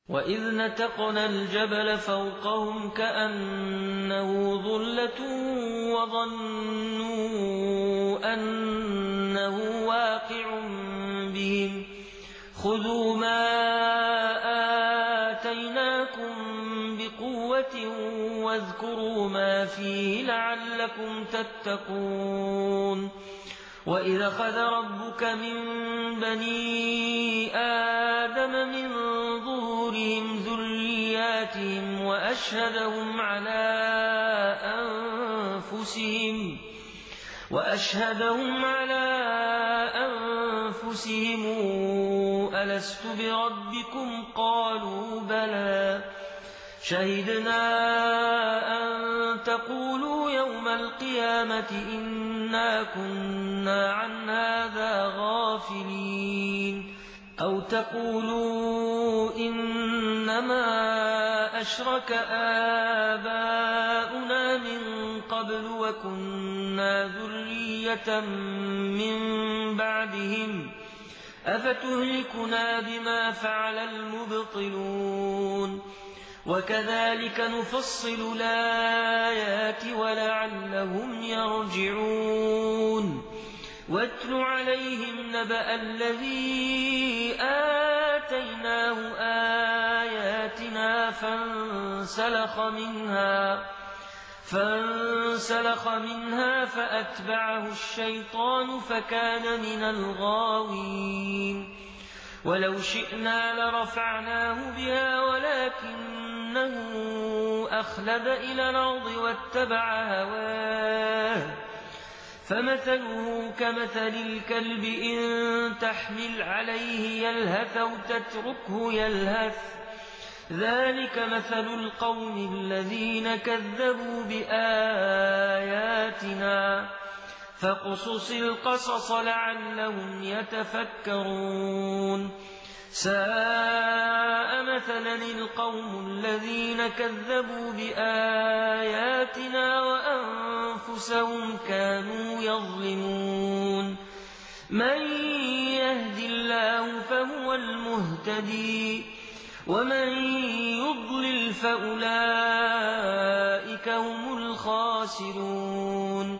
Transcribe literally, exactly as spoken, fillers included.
وإذ نتقنا الجبل فوقهم كأنه ظلة وظنوا أنه واقع بهم خذوا ما آتيناكم بقوة واذكروا ما فيه لعلكم تتقون وإذ أخذ ربك من بني آدم من ظهورهم ذرياتهم وأشهدهم على أنفسهم وأشهدهم على أنفسهم ألست بربكم قالوا بلى شهدنا أن تقولوا يوم القيامة إنا كنا عن هذا غافلين أو تقولوا إنما أشرك آباؤنا من قبل وكنا ذرية من بعدهم أفتهلكنا بما فعل المبطلون وكذلك نفصل الآيات ولعلهم يرجعون واتل عليهم نبأ الذي آتيناه آياتنا فانسلخ منها فانسلخ منها فأتبعه الشيطان فكان من الغاوين ولو شئنا لرفعناه بها ولكنه أخلد إلى الأرض واتبع هواه فمثله كمثل الكلب إن تحمل عليه يلهث أو تتركه يلهث ذلك مثل القوم الذين كذبوا بآياتنا فاقصص القصص لعلهم يتفكرون ساء مثلا القوم الذين كذبوا بآياتنا وأنفسهم كانوا يظلمون من يهد الله فهو المهتدي ومن يضلل فأولئك هم الخاسرون.